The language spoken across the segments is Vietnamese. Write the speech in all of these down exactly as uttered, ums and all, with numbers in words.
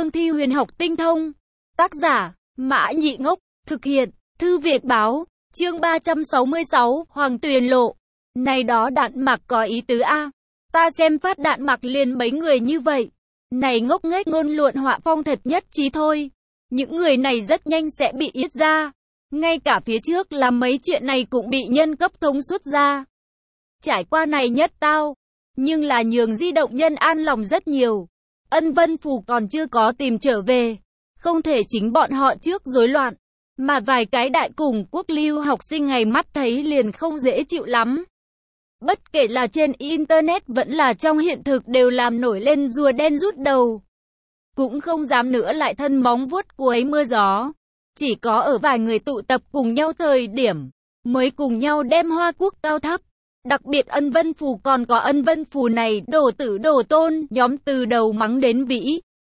cương thi huyền học tinh thông. Tác giả, Mã Nhị Ngốc, thực hiện, Thư Việt Báo, chương ba trăm sáu mươi sáu, Hoàng Tuyền Lộ. Này đó đạn mặc có ý tứ a. Ta xem phát đạn mặc liền mấy người như vậy. Này ngốc nghếch ngôn luận họa phong thật nhất trí thôi. Những người này rất nhanh sẽ bị yết ra. Ngay cả phía trước làm mấy chuyện này cũng bị nhân cấp thông suốt ra. Trải qua này nhất tao. Nhưng là nhường di động nhân an lòng rất nhiều. Ân Vân Phù còn chưa có tìm trở về. Không thể chính bọn họ trước rối loạn. Mà vài cái đại cùng quốc lưu học sinh ngày mắt thấy liền không dễ chịu lắm. Bất kể là trên Internet vẫn là trong hiện thực đều làm nổi lên rùa đen rút đầu. Cũng không dám nữa lại thân móng vuốt cuối mưa gió. Chỉ có ở vài người tụ tập cùng nhau thời điểm, mới cùng nhau đem Hoa Quốc cao thấp. Đặc biệt Ân Vân Phù còn có Ân Vân Phù này đổ tử đổ tôn, nhóm từ đầu mắng đến vĩ.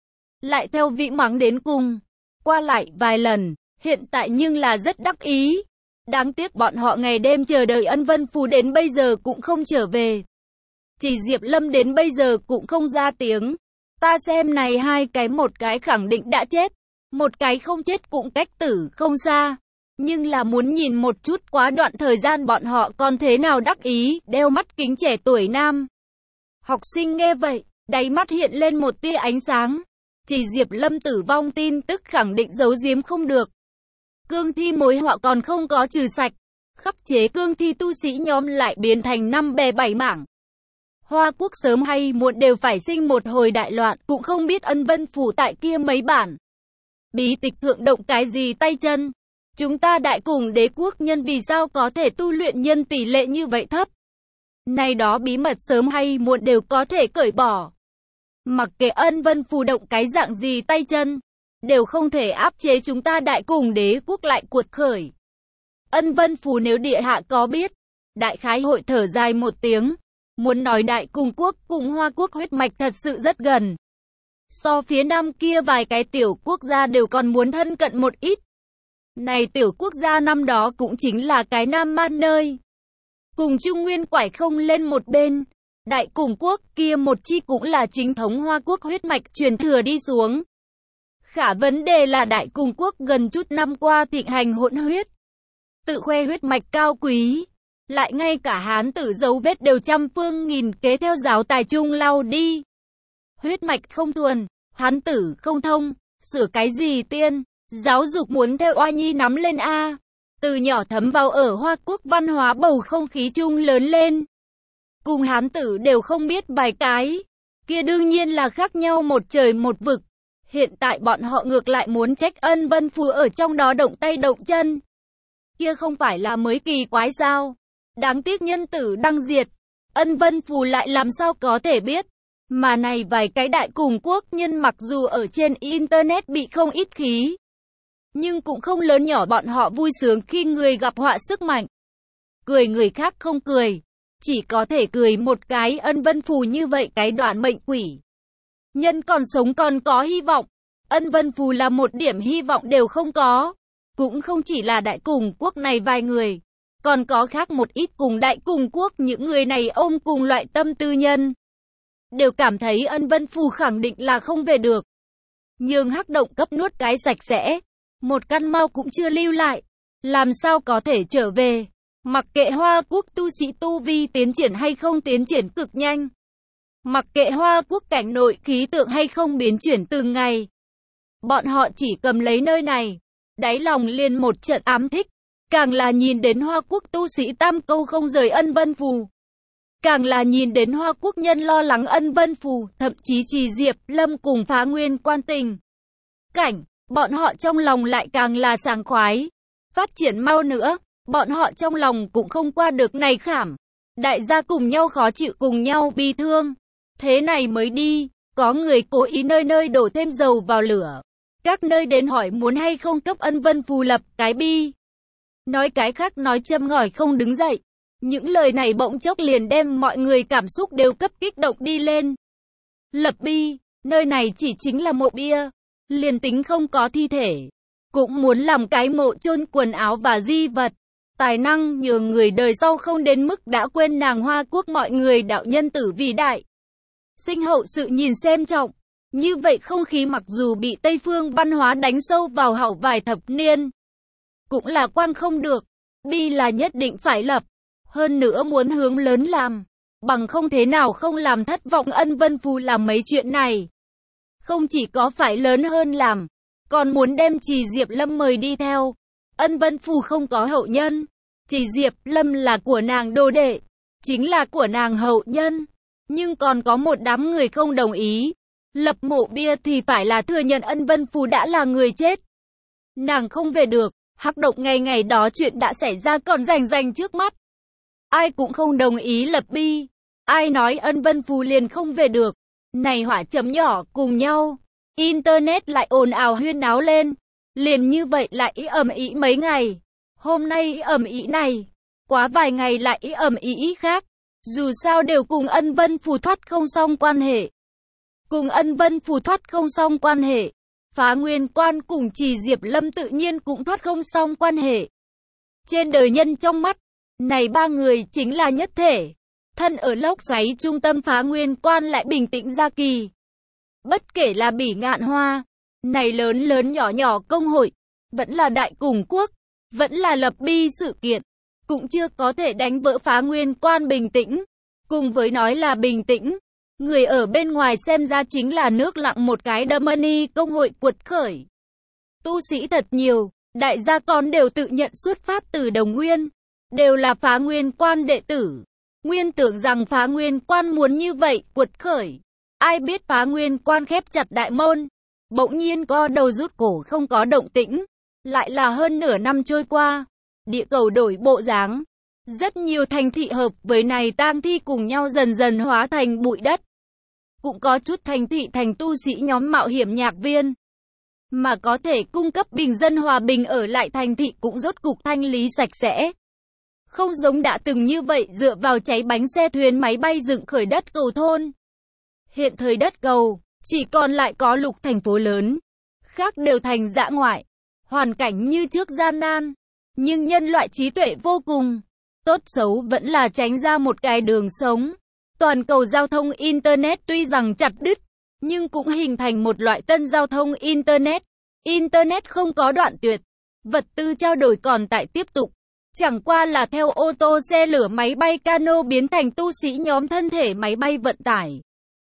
Lại theo vĩ mắng đến cùng. Qua lại vài lần, hiện tại nhưng là rất đắc ý. Đáng tiếc bọn họ ngày đêm chờ đợi Ân Vân Phù đến bây giờ cũng không trở về. Chỉ Diệp Lâm đến bây giờ cũng không ra tiếng. Ta xem này hai cái, một cái khẳng định đã chết, một cái không chết cũng cách tử không xa. Nhưng là muốn nhìn một chút quá đoạn thời gian bọn họ còn thế nào đắc ý, đeo mắt kính trẻ tuổi nam. Học sinh nghe vậy, đáy mắt hiện lên một tia ánh sáng. Chỉ Diệp Lâm tử vong tin tức khẳng định giấu giếm không được. Cương thi mối họa còn không có trừ sạch. Khắc chế cương thi tu sĩ nhóm lại biến thành năm bè bảy mảng. Hoa Quốc sớm hay muộn đều phải sinh một hồi đại loạn, cũng không biết Ân Vân Phù tại kia mấy bản bí tịch thượng động cái gì tay chân. Chúng ta đại cùng đế quốc nhân vì sao có thể tu luyện nhân tỷ lệ như vậy thấp. Này đó bí mật sớm hay muộn đều có thể cởi bỏ. Mặc kệ Ân Vân Phù động cái dạng gì tay chân, đều không thể áp chế chúng ta đại cùng đế quốc lại cuột khởi. Ân Vân Phù nếu địa hạ có biết, đại khái hội thở dài một tiếng. Muốn nói đại cùng quốc cùng Hoa Quốc huyết mạch thật sự rất gần. So phía nam kia vài cái tiểu quốc gia đều còn muốn thân cận một ít. Này tiểu quốc gia năm đó cũng chính là cái Nam Man nơi. Cùng Trung Nguyên quải không lên một bên. Đại cùng quốc kia một chi cũng là chính thống Hoa Quốc huyết mạch truyền thừa đi xuống. Khả vấn đề là đại cùng quốc gần chút năm qua thịnh hành hỗn huyết. Tự khoe huyết mạch cao quý. Lại ngay cả hán tử dấu vết đều trăm phương nghìn kế theo giáo tài trung lao đi. Huyết mạch không thuần, hán tử không thông, sửa cái gì tiên, giáo dục muốn theo oa nhi nắm lên a. Từ nhỏ thấm vào ở Hoa Quốc văn hóa bầu không khí chung lớn lên. Cùng hán tử đều không biết vài cái, kia đương nhiên là khác nhau một trời một vực. Hiện tại bọn họ ngược lại muốn trách Ân Vân Phù ở trong đó động tay động chân. Kia không phải là mới kỳ quái sao? Đáng tiếc nhân tử đăng diệt, Ân Vân Phù lại làm sao có thể biết. Mà này vài cái đại cùng quốc nhân mặc dù ở trên Internet bị không ít khí, nhưng cũng không lớn nhỏ bọn họ vui sướng khi người gặp họa sức mạnh. Cười người khác không cười, chỉ có thể cười một cái Ân Vân Phù như vậy cái đoạn mệnh quỷ. Nhân còn sống còn có hy vọng, Ân Vân Phù là một điểm hy vọng đều không có. Cũng không chỉ là đại cùng quốc này vài người. Còn có khác một ít cùng đại cùng quốc những người này ôm cùng loại tâm tư nhân. Đều cảm thấy Ân Vân Phù khẳng định là không về được. Nhưng hắc động cấp nuốt cái sạch sẽ. Một căn mau cũng chưa lưu lại. Làm sao có thể trở về. Mặc kệ Hoa Quốc tu sĩ tu vi tiến triển hay không tiến triển cực nhanh. Mặc kệ Hoa Quốc cảnh nội khí tượng hay không biến chuyển từng ngày. Bọn họ chỉ cầm lấy nơi này. Đáy lòng liền một trận ám thích. Càng là nhìn đến Hoa Quốc tu sĩ tam câu không rời Ân Vân Phù. Càng là nhìn đến Hoa Quốc nhân lo lắng Ân Vân Phù, thậm chí Trì Diệp Lâm cùng phá nguyên quan tình. Cảnh, bọn họ trong lòng lại càng là sảng khoái. Phát triển mau nữa, bọn họ trong lòng cũng không qua được này khảm. Đại gia cùng nhau khó chịu cùng nhau bi thương. Thế này mới đi, có người cố ý nơi nơi đổ thêm dầu vào lửa. Các nơi đến hỏi muốn hay không cấp Ân Vân Phù lập cái bi. Nói cái khác nói châm ngòi không đứng dậy. Những lời này bỗng chốc liền đem mọi người cảm xúc đều cấp kích động đi lên. Lập bi, nơi này chỉ chính là mộ bia. Liền tính không có thi thể. Cũng muốn làm cái mộ chôn quần áo và di vật. Tài năng nhường người đời sau không đến mức đã quên nàng Hoa Quốc mọi người đạo nhân tử vĩ đại. Sinh hậu sự nhìn xem trọng. Như vậy không khí mặc dù bị Tây phương văn hóa đánh sâu vào hậu vài thập niên, cũng là quang không được, bi là nhất định phải lập, hơn nữa muốn hướng lớn làm, bằng không thế nào không làm thất vọng Ân Vân Phù làm mấy chuyện này. Không chỉ có phải lớn hơn làm, còn muốn đem Trì Diệp Lâm mời đi theo. Ân Vân Phù không có hậu nhân, Trì Diệp Lâm là của nàng đồ đệ, chính là của nàng hậu nhân, nhưng còn có một đám người không đồng ý. Lập mộ bia thì phải là thừa nhận Ân Vân Phù đã là người chết. Nàng không về được, hắc động ngày ngày đó chuyện đã xảy ra còn rành rành trước mắt. Ai cũng không đồng ý lập bi, ai nói Ân Vân Phù liền không về được. Này hỏa chấm nhỏ cùng nhau, Internet lại ồn ào huyên náo lên, liền như vậy lại ý ầm ĩ mấy ngày. Hôm nay ý ầm ĩ này, quá vài ngày lại ý ầm ĩ khác, dù sao đều cùng Ân Vân Phù thoát không xong quan hệ. Cùng Ân Vân Phù thoát không xong quan hệ, Phá Nguyên Quan cùng Trì Diệp Lâm tự nhiên cũng thoát không xong quan hệ. Trên đời nhân trong mắt, này ba người chính là nhất thể. Thân ở lốc xoáy trung tâm Phá Nguyên Quan lại bình tĩnh ra kỳ. Bất kể là Bỉ Ngạn Hoa, này lớn lớn nhỏ nhỏ công hội, vẫn là Đại Cùng Quốc, vẫn là lập bi sự kiện, cũng chưa có thể đánh vỡ Phá Nguyên Quan bình tĩnh. Cùng với nói là bình tĩnh, người ở bên ngoài xem ra chính là nước lặng một cái đâm money công hội cuột khởi. Tu sĩ thật nhiều, đại gia con đều tự nhận xuất phát từ Đồng Nguyên, đều là Phá Nguyên Quan đệ tử. Nguyên tưởng rằng Phá Nguyên Quan muốn như vậy cuột khởi. Ai biết Phá Nguyên Quan khép chặt đại môn, bỗng nhiên co đầu rút cổ không có động tĩnh. Lại là hơn nửa năm trôi qua, địa cầu đổi bộ dáng. Rất nhiều thành thị hợp với này tang thi cùng nhau dần dần hóa thành bụi đất. Cũng có chút thành thị thành tu sĩ nhóm mạo hiểm nhạc viên. Mà có thể cung cấp bình dân hòa bình ở lại thành thị cũng rốt cục thanh lý sạch sẽ. Không giống đã từng như vậy dựa vào cháy bánh xe thuyền máy bay dựng khởi đất cầu thôn. Hiện thời đất cầu, chỉ còn lại có lục thành phố lớn. Khác đều thành dã ngoại. Hoàn cảnh như trước gian nan. Nhưng nhân loại trí tuệ vô cùng. Tốt xấu vẫn là tránh ra một cái đường sống. Toàn cầu giao thông Internet tuy rằng chặt đứt, nhưng cũng hình thành một loại tân giao thông Internet. Internet không có đoạn tuyệt. Vật tư trao đổi còn tại tiếp tục. Chẳng qua là theo ô tô xe lửa máy bay cano biến thành tu sĩ nhóm thân thể máy bay vận tải.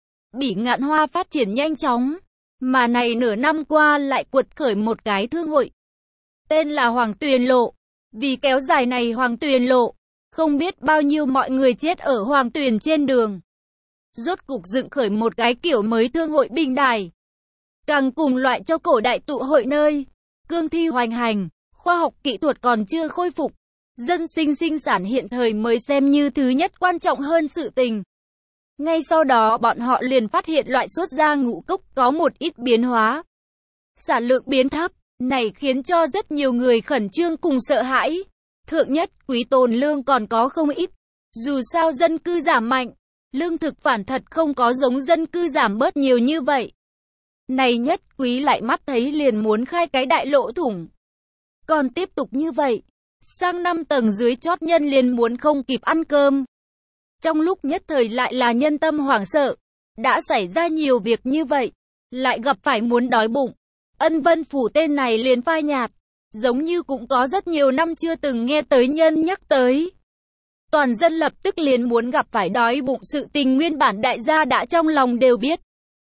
Bỉ Ngạn Hoa phát triển nhanh chóng. Mà này nửa năm qua lại cuột khởi một cái thương hội. Tên là Hoàng Tuyền Lộ. Vì kéo dài này Hoàng Tuyền Lộ, không biết bao nhiêu mọi người chết ở Hoàng Tuyền trên đường. Rốt cục dựng khởi một cái kiểu mới thương hội bình đài. Càng cùng loại cho cổ đại tụ hội nơi. Cương thi hoành hành, khoa học kỹ thuật còn chưa khôi phục. Dân sinh sinh sản hiện thời mới xem như thứ nhất quan trọng hơn sự tình. Ngay sau đó bọn họ liền phát hiện loại sốt da ngũ cốc có một ít biến hóa. Sản lượng biến thấp, này khiến cho rất nhiều người khẩn trương cùng sợ hãi. Thượng nhất, quý tồn lương còn có không ít. Dù sao dân cư giảm mạnh, lương thực phản thật không có giống dân cư giảm bớt nhiều như vậy. Này nhất, quý lại mắt thấy liền muốn khai cái đại lỗ thủng. Còn tiếp tục như vậy, sang năm tầng dưới chót nhân liền muốn không kịp ăn cơm. Trong lúc nhất thời lại là nhân tâm hoảng sợ, đã xảy ra nhiều việc như vậy, lại gặp phải muốn đói bụng. Ân Vân Phủ tên này liền phai nhạt, giống như cũng có rất nhiều năm chưa từng nghe tới nhân nhắc tới. Toàn dân lập tức liền muốn gặp phải đói bụng sự tình nguyên bản đại gia đã trong lòng đều biết.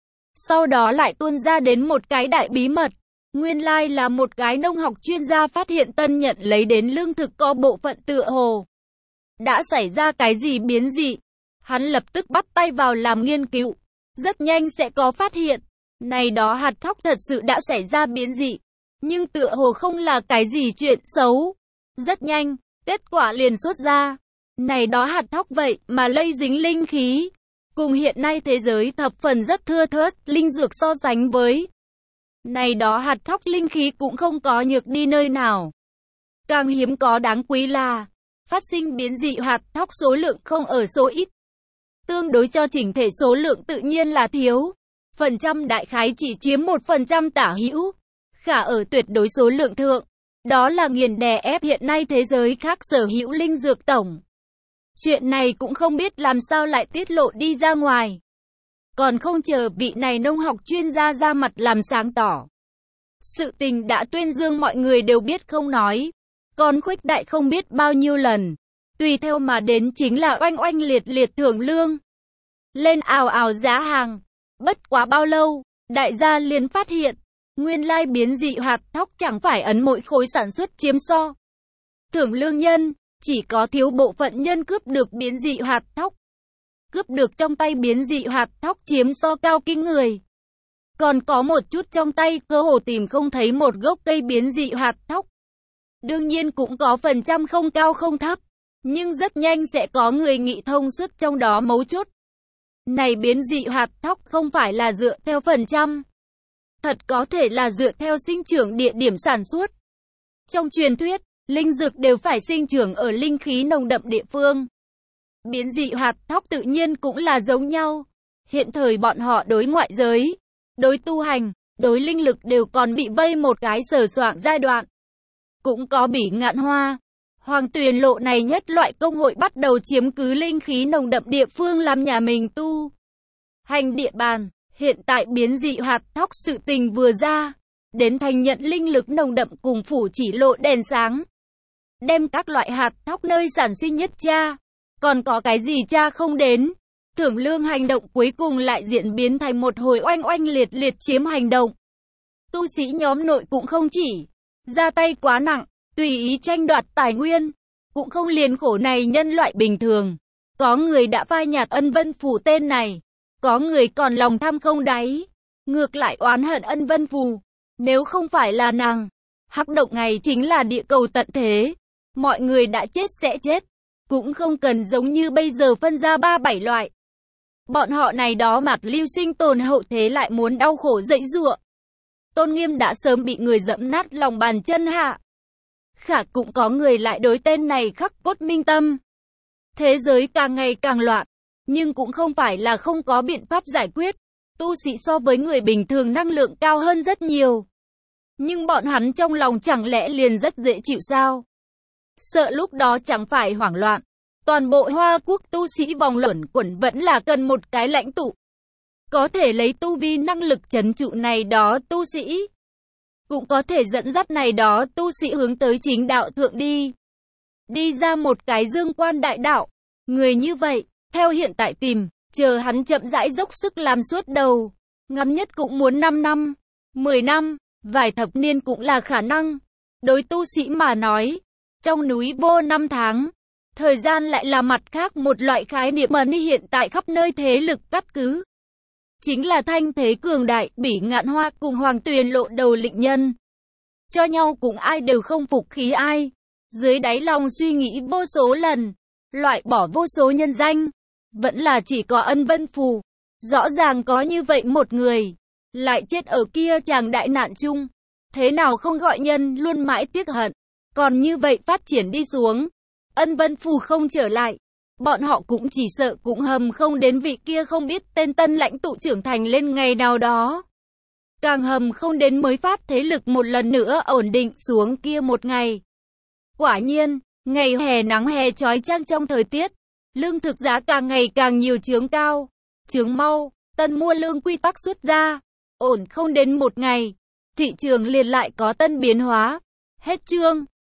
Sau đó lại tuôn ra đến một cái đại bí mật. Nguyên lai là một cái nông học chuyên gia phát hiện tân nhận lấy đến lương thực có bộ phận tựa hồ đã xảy ra cái gì biến dị. Hắn lập tức bắt tay vào làm nghiên cứu. Rất nhanh sẽ có phát hiện. Này đó hạt thóc thật sự đã xảy ra biến dị. Nhưng tựa hồ không là cái gì chuyện xấu. Rất nhanh, kết quả liền xuất ra. Này đó hạt thóc vậy mà lây dính linh khí. Cùng hiện nay thế giới thập phần rất thưa thớt, linh dược so sánh với. Này đó hạt thóc linh khí cũng không có nhược đi nơi nào. Càng hiếm có đáng quý là, phát sinh biến dị hạt thóc số lượng không ở số ít. Tương đối cho chỉnh thể số lượng tự nhiên là thiếu. Phần trăm đại khái chỉ chiếm một phần trăm tả hữu. Khả ở tuyệt đối số lượng thượng. Đó là nghiền đè ép hiện nay thế giới khác sở hữu linh dược tổng. Chuyện này cũng không biết làm sao lại tiết lộ đi ra ngoài. Còn không chờ vị này nông học chuyên gia ra mặt làm sáng tỏ. Sự tình đã tuyên dương mọi người đều biết không nói. Còn khuếch đại không biết bao nhiêu lần. Tùy theo mà đến chính là oanh oanh liệt liệt thưởng lương. Lên ào ào giá hàng. Bất quá bao lâu, đại gia liền phát hiện. Nguyên lai biến dị hạt thóc chẳng phải ấn mỗi khối sản xuất chiếm so. Thưởng lương nhân, chỉ có thiếu bộ phận nhân cướp được biến dị hạt thóc. Cướp được trong tay biến dị hạt thóc chiếm so cao kinh người. Còn có một chút trong tay cơ hồ tìm không thấy một gốc cây biến dị hạt thóc. Đương nhiên cũng có phần trăm không cao không thấp. Nhưng rất nhanh sẽ có người nghĩ thông suốt trong đó mấu chốt. Này biến dị hạt thóc không phải là dựa theo phần trăm. Thật có thể là dựa theo sinh trưởng địa điểm sản xuất. Trong truyền thuyết, linh dược đều phải sinh trưởng ở linh khí nồng đậm địa phương. Biến dị hạt thóc tự nhiên cũng là giống nhau. Hiện thời bọn họ đối ngoại giới, đối tu hành, đối linh lực đều còn bị vây một cái sờ soạng giai đoạn. Cũng có Bỉ Ngạn Hoa, Hoàng Tuyền Lộ này nhất loại công hội bắt đầu chiếm cứ linh khí nồng đậm địa phương làm nhà mình tu hành địa bàn. Hiện tại biến dị hạt thóc sự tình vừa ra, đến thành nhận linh lực nồng đậm cùng phủ chỉ lộ đèn sáng. Đem các loại hạt thóc nơi sản sinh nhất tra, còn có cái gì tra không đến. Thưởng lương hành động cuối cùng lại diễn biến thành một hồi oanh oanh liệt liệt chiếm hành động. Tu sĩ nhóm nội cũng không chỉ ra tay quá nặng, tùy ý tranh đoạt tài nguyên, cũng không liền khổ này nhân loại bình thường. Có người đã phai nhạt Ân Vân Phù tên này, có người còn lòng tham không đáy, ngược lại oán hận Ân Vân Phù. Nếu không phải là nàng, hắc động ngày chính là địa cầu tận thế, mọi người đã chết sẽ chết, cũng không cần giống như bây giờ phân ra ba bảy loại. Bọn họ này đó mặt lưu sinh tồn hậu thế lại muốn đau khổ dãy giụa. Tôn nghiêm đã sớm bị người dẫm nát lòng bàn chân hạ. Khả cũng có người lại đối tên này khắc cốt minh tâm. Thế giới càng ngày càng loạn, nhưng cũng không phải là không có biện pháp giải quyết. Tu sĩ so với người bình thường năng lượng cao hơn rất nhiều. Nhưng bọn hắn trong lòng chẳng lẽ liền rất dễ chịu sao? Sợ lúc đó chẳng phải hoảng loạn. Toàn bộ Hoa Quốc tu sĩ vòng luẩn quẩn vẫn là cần một cái lãnh tụ. Có thể lấy tu vi năng lực trấn trụ này đó tu sĩ. Cũng có thể dẫn dắt này đó tu sĩ hướng tới chính đạo thượng đi. Đi ra một cái dương quan đại đạo. Người như vậy, theo hiện tại tìm, chờ hắn chậm rãi dốc sức làm suốt đầu. Ngắn nhất cũng muốn năm năm, mười năm, vài thập niên cũng là khả năng. Đối tu sĩ mà nói, trong núi vô năm tháng. Thời gian lại là mặt khác một loại khái niệm mà hiện tại khắp nơi thế lực cắt cứ. Chính là thanh thế cường đại, Bỉ Ngạn Hoa cùng Hoàng Tuyền Lộ đầu lĩnh nhân. Cho nhau cũng ai đều không phục khí ai. Dưới đáy lòng suy nghĩ vô số lần, loại bỏ vô số nhân danh. Vẫn là chỉ có Ân Vân Phù. Rõ ràng có như vậy một người, lại chết ở kia chàng đại nạn chung. Thế nào không gọi nhân luôn mãi tiếc hận. Còn như vậy phát triển đi xuống. Ân Vân Phù không trở lại, bọn họ cũng chỉ sợ cũng hầm không đến vị kia không biết tên tân lãnh tụ trưởng thành lên ngày nào đó. Càng hầm không đến mới phát thế lực một lần nữa ổn định xuống kia một ngày. Quả nhiên, ngày hè nắng hè chói chang trong thời tiết, lương thực giá càng ngày càng nhiều chướng cao, chướng mau, tân mua lương quy tắc xuất ra, ổn không đến một ngày, thị trường liền lại có tân biến hóa. Hết chương.